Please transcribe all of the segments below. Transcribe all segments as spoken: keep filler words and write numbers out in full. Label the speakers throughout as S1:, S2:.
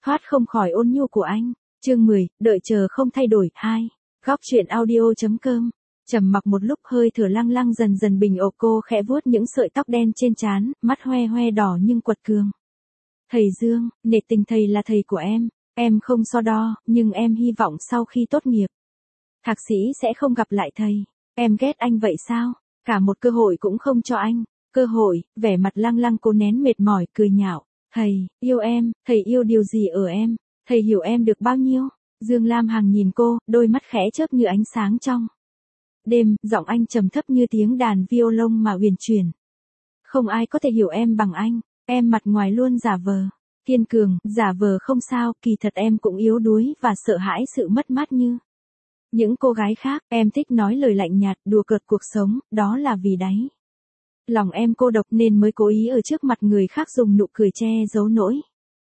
S1: thoát không khỏi ôn nhu của anh. Chương mười, đợi chờ không thay đổi, hai. Góc truyện audio.com. Trầm mặc một lúc, hơi thở lăng lăng dần dần bình ổn, cô khẽ vuốt những sợi tóc đen trên trán, mắt hoe hoe đỏ nhưng quật cường. Thầy Dương, nể tình thầy là thầy của em, em không so đo, nhưng em hy vọng sau khi tốt nghiệp, thạc sĩ sẽ không gặp lại thầy. Em ghét anh vậy sao? Cả một cơ hội cũng không cho anh. Cơ hội, vẻ mặt lăng lăng cố nén mệt mỏi, cười nhạo. Thầy, yêu em, thầy yêu điều gì ở em? Thầy hiểu em được bao nhiêu? Dương Lam Hằng nhìn cô, đôi mắt khẽ chớp như ánh sáng trong đêm, giọng anh trầm thấp như tiếng đàn violon mà huyền chuyển. Không ai có thể hiểu em bằng anh, em mặt ngoài luôn giả vờ kiên cường, giả vờ không sao, kỳ thật em cũng yếu đuối và sợ hãi sự mất mát như những cô gái khác. Em thích nói lời lạnh nhạt, đùa cợt cuộc sống, đó là vì đáy lòng em cô độc nên mới cố ý ở trước mặt người khác dùng nụ cười che giấu nỗi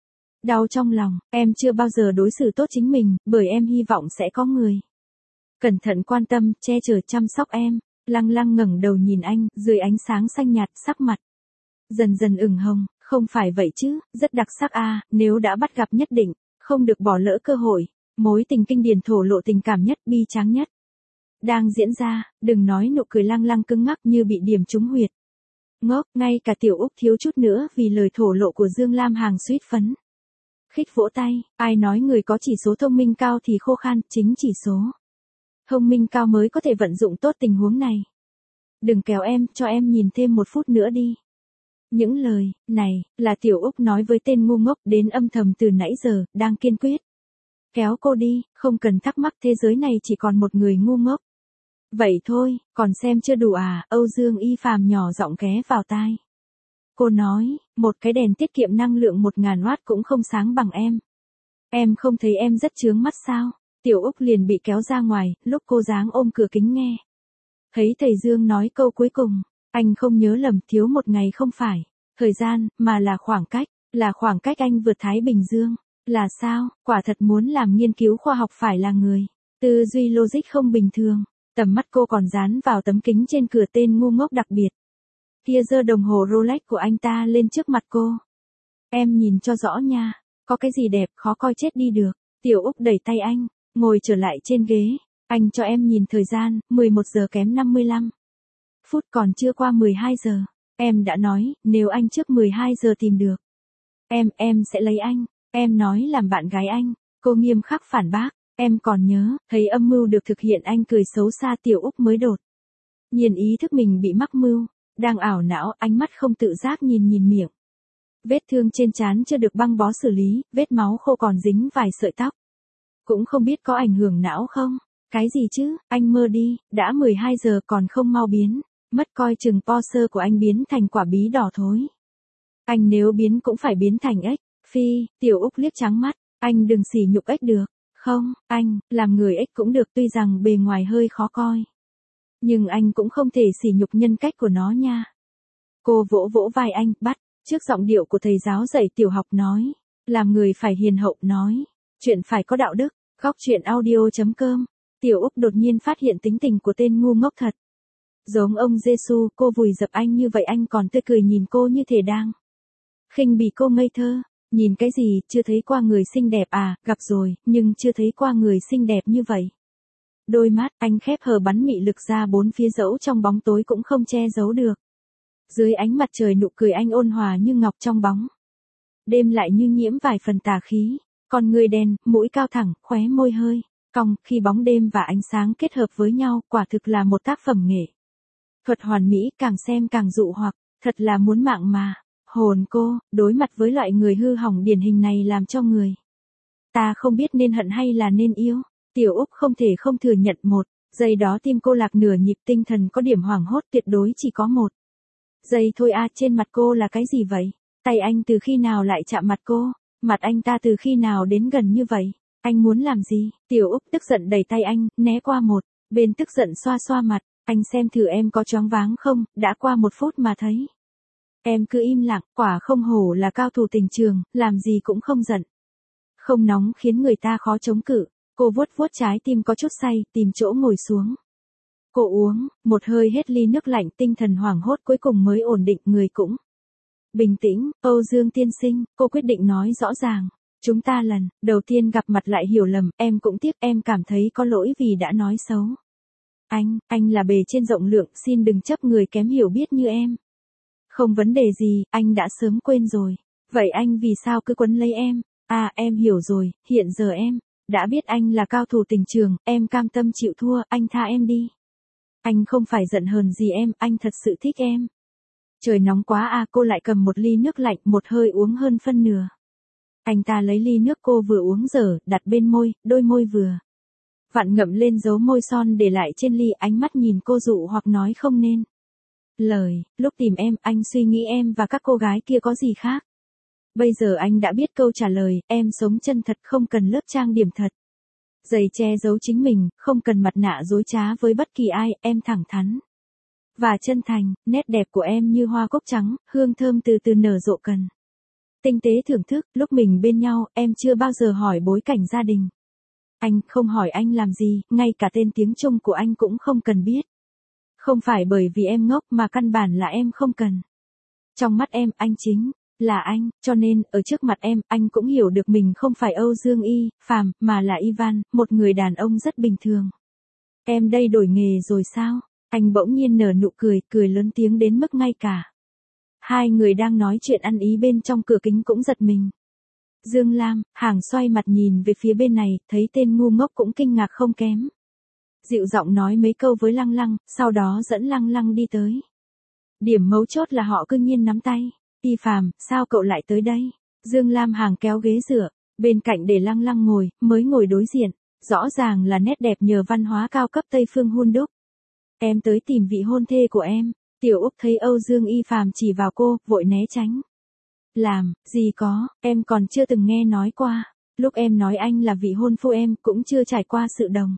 S1: đau trong lòng. Em chưa bao giờ đối xử tốt chính mình, bởi em hy vọng sẽ có người cẩn thận quan tâm, che chở chăm sóc em. Lăng lăng ngẩng đầu nhìn anh, dưới ánh sáng xanh nhạt, sắc mặt dần dần ửng hồng. Không phải vậy chứ, rất đặc sắc à, nếu đã bắt gặp nhất định không được bỏ lỡ cơ hội. Mối tình kinh điển thổ lộ tình cảm nhất, bi tráng nhất đang diễn ra. Đừng nói nụ cười lăng lăng cứng ngắc như bị điểm trúng huyệt. Ngốc, ngay cả Tiểu Úc thiếu chút nữa vì lời thổ lộ của Dương Lam Hằng suýt phấn khích vỗ tay. Ai nói người có chỉ số thông minh cao thì khô khan, chính chỉ số thông minh cao mới có thể vận dụng tốt tình huống này. Đừng kéo em, cho em nhìn thêm một phút nữa đi. Những lời này là Tiểu Úc nói với tên ngu ngốc đến âm thầm từ nãy giờ, đang kiên quyết kéo cô đi. Không cần thắc mắc, thế giới này chỉ còn một người ngu ngốc. Vậy thôi, còn xem chưa đủ à? Âu Dương Y Phàm nhỏ giọng ghé vào tai cô nói, một cái đèn tiết kiệm năng lượng một ngàn watt cũng không sáng bằng em. Em không thấy em rất chướng mắt sao? Tiểu Úc liền bị kéo ra ngoài, lúc cô dáng ôm cửa kính nghe thấy thầy Dương nói câu cuối cùng. Anh không nhớ lầm, thiếu một ngày không phải thời gian, mà là khoảng cách. Là khoảng cách anh vượt Thái Bình Dương. Là sao? Quả thật muốn làm nghiên cứu khoa học phải là người tư duy logic không bình thường. Tầm mắt cô còn dán vào tấm kính trên cửa tên ngu ngốc đặc biệt kia, giơ đồng hồ Rolex của anh ta lên trước mặt cô. Em nhìn cho rõ nha, có cái gì đẹp khó coi chết đi được. Tiểu Úc đẩy tay anh, ngồi trở lại trên ghế. Anh cho em nhìn thời gian, mười một giờ kém năm mươi lăm phút, còn chưa qua mười hai giờ. Em đã nói, nếu anh trước mười hai giờ tìm được em, em sẽ lấy anh. Em nói làm bạn gái anh. Cô nghiêm khắc phản bác. Em còn nhớ, thấy âm mưu được thực hiện. Anh cười xấu xa. Tiểu Úc mới đột nhiên ý thức mình bị mắc mưu. Đang ảo não, ánh mắt không tự giác nhìn nhìn miệng vết thương trên trán chưa được băng bó xử lý, vết máu khô còn dính vài sợi tóc. Cũng không biết có ảnh hưởng não không? Cái gì chứ, anh mơ đi, đã mười hai giờ còn không mau biến mất, coi chừng Porsche của anh biến thành quả bí đỏ thối. Anh nếu biến cũng phải biến thành ếch. Phi, Tiểu Úc liếc trắng mắt. Anh đừng sỉ nhục ếch được. Không, anh, làm người ếch cũng được, tuy rằng bề ngoài hơi khó coi. Nhưng anh cũng không thể sỉ nhục nhân cách của nó nha. Cô vỗ vỗ vai anh, bắt trước giọng điệu của thầy giáo dạy tiểu học nói. Làm người phải hiền hậu, nói chuyện phải có đạo đức. Góc truyện audio.com. Tiểu Úc đột nhiên phát hiện tính tình của tên ngu ngốc thật giống ông Giêsu. Cô vùi dập anh như vậy, anh còn tươi cười nhìn cô như thể đang khinh bỉ cô ngây thơ. Nhìn cái gì, chưa thấy qua người xinh đẹp à? Gặp rồi, nhưng chưa thấy qua người xinh đẹp như vậy. Đôi mắt anh khép hờ bắn mị lực ra bốn phía, dẫu trong bóng tối cũng không che giấu được. Dưới ánh mặt trời, nụ cười anh ôn hòa như ngọc, trong bóng đêm lại như nhiễm vài phần tà khí. Con người đen, mũi cao thẳng, khóe môi hơi cong, khi bóng đêm và ánh sáng kết hợp với nhau, quả thực là một tác phẩm nghệ thuật hoàn mỹ, càng xem càng dụ hoặc, thật là muốn mạng mà. Hồn cô, đối mặt với loại người hư hỏng điển hình này làm cho người ta không biết nên hận hay là nên yêu. Tiểu Úc không thể không thừa nhận, một giây đó tim cô lạc nửa nhịp, tinh thần có điểm hoảng hốt, tuyệt đối chỉ có một giây thôi à. Trên mặt cô là cái gì vậy? Tay anh từ khi nào lại chạm mặt cô? Mặt anh ta từ khi nào đến gần như vậy? Anh muốn làm gì? Tiểu Úc tức giận đẩy tay anh, né qua một bên, tức giận xoa xoa mặt. Anh xem thử em có choáng váng không? Đã qua một phút mà thấy em cứ im lặng, quả không hổ là cao thủ tình trường, làm gì cũng không giận không nóng, khiến người ta khó chống cự. Cô vuốt vuốt trái tim có chút say, tìm chỗ ngồi xuống. Cô uống một hơi hết ly nước lạnh, tinh thần hoảng hốt cuối cùng mới ổn định, người cũng bình tĩnh. Âu Dương tiên sinh, cô quyết định nói rõ ràng Chúng ta lần đầu tiên gặp mặt lại hiểu lầm, em cũng tiếc, em cảm thấy có lỗi vì đã nói xấu. Anh, anh là bề trên rộng lượng, xin đừng chấp người kém hiểu biết như em. Không vấn đề gì, anh đã sớm quên rồi. Vậy anh vì sao cứ quấn lấy em? À, em hiểu rồi, hiện giờ em đã biết anh là cao thủ tình trường, em cam tâm chịu thua, anh tha em đi. Anh không phải giận hờn gì em, anh thật sự thích em. Trời nóng quá à, cô lại cầm một ly nước lạnh, một hơi uống hơn phân nửa. Anh ta lấy ly nước cô vừa uống dở, đặt bên môi, đôi môi vừa vặn ngậm lên dấu môi son để lại trên ly, ánh mắt nhìn cô dụ hoặc nói không nên lời. Lúc tìm em, anh suy nghĩ em và các cô gái kia có gì khác. Bây giờ anh đã biết câu trả lời, em sống chân thật, không cần lớp trang điểm thật. Giày che giấu chính mình, không cần mặt nạ dối trá với bất kỳ ai, em thẳng thắn và chân thành, nét đẹp của em như hoa cúc trắng, hương thơm từ từ nở rộ cần tinh tế thưởng thức. Lúc mình bên nhau, em chưa bao giờ hỏi bối cảnh gia đình. Anh không hỏi anh làm gì, ngay cả tên tiếng Trung của anh cũng không cần biết. Không phải bởi vì em ngốc mà căn bản là em không cần. Trong mắt em, anh chính là anh, cho nên, ở trước mặt em, anh cũng hiểu được mình không phải Âu Dương Y, Phàm, mà là Ivan, một người đàn ông rất bình thường. Em đây đổi nghề rồi sao? Anh bỗng nhiên nở nụ cười, cười lớn tiếng đến mức ngay cả hai người đang nói chuyện ăn ý bên trong cửa kính cũng giật mình. Dương Lam, Hàng xoay mặt nhìn về phía bên này, thấy tên ngu ngốc cũng kinh ngạc không kém. Dịu giọng nói mấy câu với Lăng Lăng, sau đó dẫn Lăng Lăng đi tới. Điểm mấu chốt là họ cư nhiên nắm tay. Y Phàm, sao cậu lại tới đây? Dương Lam Hàng kéo ghế dựa bên cạnh để Lăng Lăng ngồi, mới ngồi đối diện. Rõ ràng là nét đẹp nhờ văn hóa cao cấp Tây phương hun đúc. Em tới tìm vị hôn thê của em. Tiểu Úc thấy Âu Dương Y Phàm chỉ vào cô, vội né tránh. Làm, gì có, em còn chưa từng nghe nói qua. Lúc em nói anh là vị hôn phu em cũng chưa trải qua sự đồng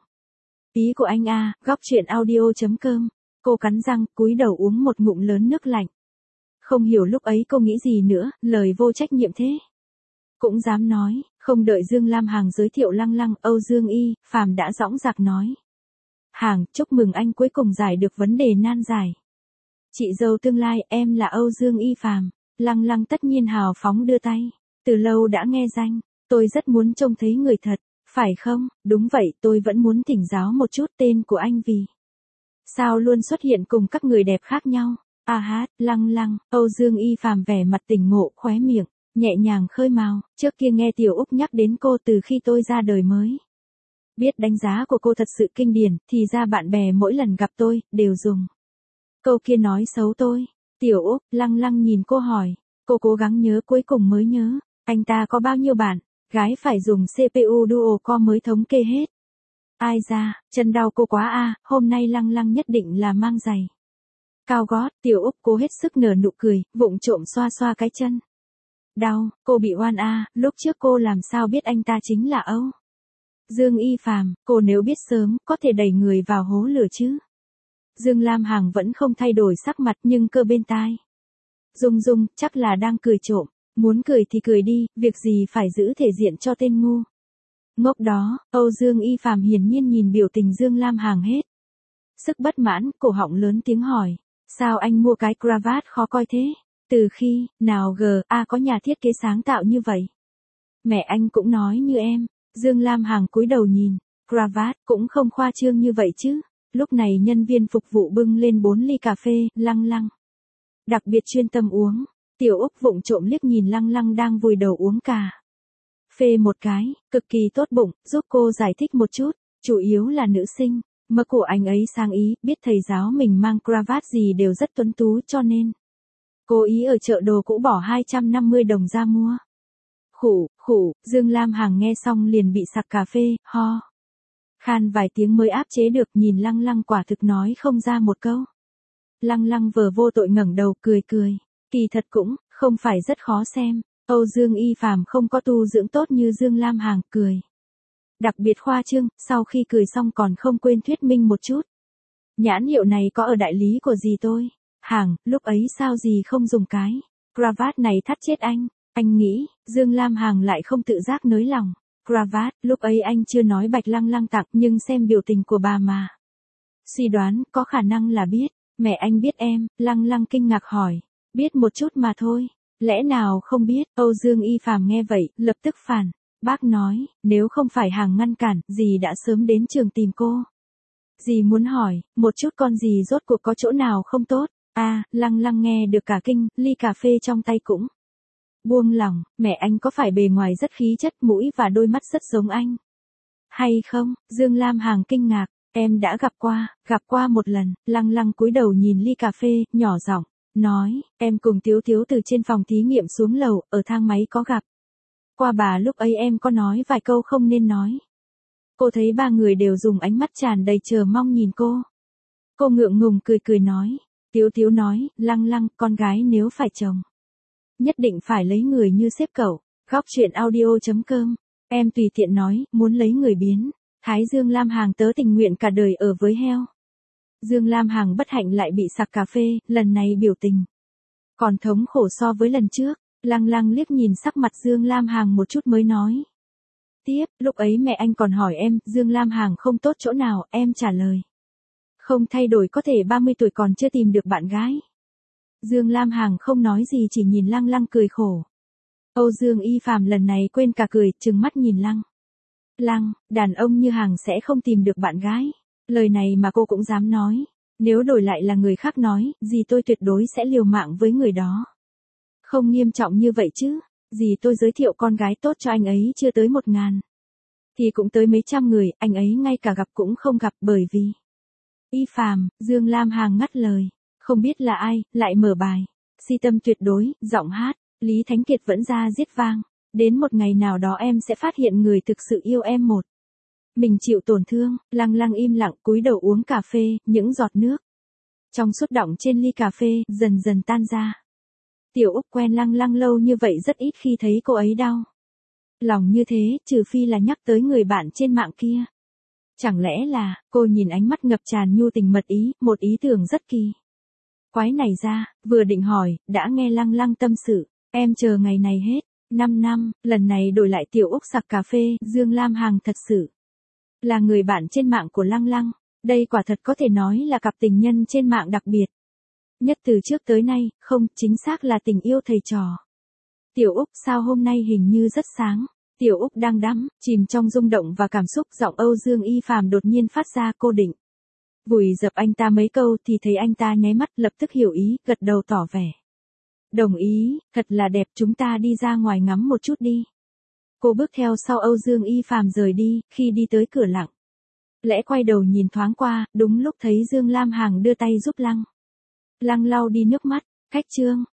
S1: ý của anh à. Góc truyện audio chấm com. Cô cắn răng, cúi đầu uống một ngụm lớn nước lạnh. Không hiểu lúc ấy cô nghĩ gì nữa, lời vô trách nhiệm thế. Cũng dám nói, không đợi Dương Lam Hàng giới thiệu Lăng Lăng, Âu Dương Y Phàm đã dõng dạc nói. Hàng, chúc mừng anh cuối cùng giải được vấn đề nan giải. Chị dâu tương lai, em là Âu Dương Y Phàm. Lăng Lăng tất nhiên hào phóng đưa tay. Từ lâu đã nghe danh, tôi rất muốn trông thấy người thật, phải không? Đúng vậy, tôi vẫn muốn thỉnh giáo một chút tên của anh vì sao luôn xuất hiện cùng các người đẹp khác nhau. À hát, Lăng Lăng, Âu Dương Y Phàm vẻ mặt tỉnh ngộ, khóe miệng nhẹ nhàng khơi mào, trước kia nghe Tiểu Úc nhắc đến cô từ khi tôi ra đời mới biết đánh giá của cô thật sự kinh điển, thì ra bạn bè mỗi lần gặp tôi đều dùng câu kia nói xấu tôi. Tiểu Úc, Lăng Lăng nhìn cô hỏi, cô cố gắng nhớ cuối cùng mới nhớ, anh ta có bao nhiêu bạn gái phải dùng xê pê u Duo Core mới thống kê hết. Ai da, chân đau cô quá a, à, hôm nay Lăng Lăng nhất định là mang giày cao gót. Tiểu Úc cố hết sức nở nụ cười, vụng trộm xoa xoa cái chân đau. Cô bị oan a, à, lúc trước cô làm sao biết anh ta chính là Âu Dương Y Phàm, cô nếu biết sớm, có thể đẩy người vào hố lửa chứ. Dương Lam Hàng vẫn không thay đổi sắc mặt, nhưng cơ bên tai rung rung, chắc là đang cười trộm. Muốn cười thì cười đi, việc gì phải giữ thể diện cho tên ngu ngốc đó. Âu Dương Y Phàm hiển nhiên nhìn biểu tình Dương Lam Hàng hết sức bất mãn, cổ họng lớn tiếng hỏi, sao anh mua cái cravat khó coi thế? Từ khi nào g a có nhà thiết kế sáng tạo như vậy? Mẹ anh cũng nói như em. Dương Lam Hàng cúi đầu nhìn, cravat cũng không khoa trương như vậy chứ. Lúc này nhân viên phục vụ bưng lên bốn ly cà phê. Lăng Lăng đặc biệt chuyên tâm uống. Tiểu Úc vụng trộm liếc nhìn Lăng Lăng đang vùi đầu uống cà phê một cái, cực kỳ tốt bụng, giúp cô giải thích một chút, chủ yếu là nữ sinh, mơ của anh ấy sang ý, biết thầy giáo mình mang cravat gì đều rất tuấn tú cho nên cố ý ở chợ đồ cũ bỏ hai trăm năm mươi đồng ra mua. Khủ, khủ, Dương Lam Hàng nghe xong liền bị sặc cà phê, ho khan vài tiếng mới áp chế được, nhìn Lăng Lăng quả thực nói không ra một câu. Lăng Lăng vờ vô tội ngẩng đầu cười cười, kỳ thật cũng không phải rất khó xem. Âu Dương Y Phàm không có tu dưỡng tốt như Dương Lam Hàng, cười đặc biệt khoa trương, sau khi cười xong còn không quên thuyết minh một chút. Nhãn hiệu này có ở đại lý của dì tôi. Hàng, lúc ấy sao dì không dùng cái cravat này thắt chết anh? Anh nghĩ, Dương Lam Hàng lại không tự giác nới lòng. Cravat, lúc ấy anh chưa nói Bạch Lăng Lăng tặng, nhưng xem biểu tình của bà mà suy đoán, có khả năng là biết. Mẹ anh biết em. Lăng Lăng kinh ngạc hỏi, biết một chút mà thôi. Lẽ nào không biết, Âu Dương Y Phàm nghe vậy, lập tức phản. Bác nói, nếu không phải hàng ngăn cản, dì đã sớm đến trường tìm cô. Dì muốn hỏi, một chút con dì rốt cuộc có chỗ nào không tốt? À, Lăng Lăng nghe được cả kinh, ly cà phê trong tay cũng buông lỏng, mẹ anh có phải bề ngoài rất khí chất, mũi và đôi mắt rất giống anh? Hay không? Dương Lam Hằng kinh ngạc, em đã gặp qua, gặp qua một lần. Lăng Lăng cúi đầu nhìn ly cà phê, nhỏ giọng nói, em cùng Tiếu Tiếu từ trên phòng thí nghiệm xuống lầu, ở thang máy có gặp qua bà, lúc ấy em có nói vài câu không nên nói. Cô thấy ba người đều dùng ánh mắt tràn đầy chờ mong nhìn cô. Cô ngượng ngùng cười cười nói, Tiếu Tiếu nói, Lăng Lăng, con gái nếu phải chồng, nhất định phải lấy người như sếp cậu. Góc truyện audio chấm com. Em tùy tiện nói, muốn lấy người biến. Thái Dương Lam Hằng tớ tình nguyện cả đời ở với heo. Dương Lam Hằng bất hạnh lại bị sặc cà phê, lần này biểu tình còn thống khổ so với lần trước. Lăng Lăng liếc nhìn sắc mặt Dương Lam Hằng một chút mới nói tiếp, lúc ấy mẹ anh còn hỏi em, Dương Lam Hằng không tốt chỗ nào, em trả lời, không thay đổi có thể ba mươi tuổi còn chưa tìm được bạn gái. Dương Lam Hằng không nói gì, chỉ nhìn Lăng Lăng cười khổ. Âu Dương Y Phàm lần này quên cả cười, trừng mắt nhìn Lăng Lăng, đàn ông như Hằng sẽ không tìm được bạn gái. Lời này mà cô cũng dám nói. Nếu đổi lại là người khác nói, dì tôi tuyệt đối sẽ liều mạng với người đó. Không nghiêm trọng như vậy chứ. Dì tôi giới thiệu con gái tốt cho anh ấy chưa tới một ngàn, thì cũng tới mấy trăm người, anh ấy ngay cả gặp cũng không gặp, bởi vì Y Phàm. Dương Lam Hằng ngắt lời. Không biết là ai, lại mở bài Si Tâm Tuyệt Đối, giọng hát Lý Thánh Kiệt vẫn ra giết vang. Đến một ngày nào đó em sẽ phát hiện người thực sự yêu em một mình chịu tổn thương. Lăng Lăng im lặng cúi đầu uống cà phê, những giọt nước trong suốt đọng trên ly cà phê dần dần tan ra. Tiểu Úc quen Lăng Lăng lâu như vậy rất ít khi thấy cô ấy đau lòng như thế, trừ phi là nhắc tới người bạn trên mạng kia. Chẳng lẽ là, cô nhìn ánh mắt ngập tràn nhu tình mật ý, một ý tưởng rất kỳ quái này ra, vừa định hỏi, đã nghe Lăng Lăng tâm sự, em chờ ngày này hết năm năm, lần này đổi lại Tiểu Úc sặc cà phê. Dương Lam Hằng thật sự là người bạn trên mạng của Lăng Lăng, đây quả thật có thể nói là cặp tình nhân trên mạng đặc biệt nhất từ trước tới nay, không, chính xác là tình yêu thầy trò. Tiểu Úc, sao hôm nay hình như rất sáng? Tiểu Úc đang đắm chìm trong rung động và cảm xúc, giọng Âu Dương Y Phàm đột nhiên phát ra. Cô định vùi dập anh ta mấy câu thì thấy anh ta nháy mắt, lập tức hiểu ý, gật đầu tỏ vẻ đồng ý. Thật là đẹp, chúng ta đi ra ngoài ngắm một chút đi. Cô bước theo sau Âu Dương Y Phàm rời đi, khi đi tới cửa lặng lẽ quay đầu nhìn thoáng qua, đúng lúc thấy Dương Lam Hằng đưa tay giúp Lăng Lăng lau đi nước mắt. Khách trương.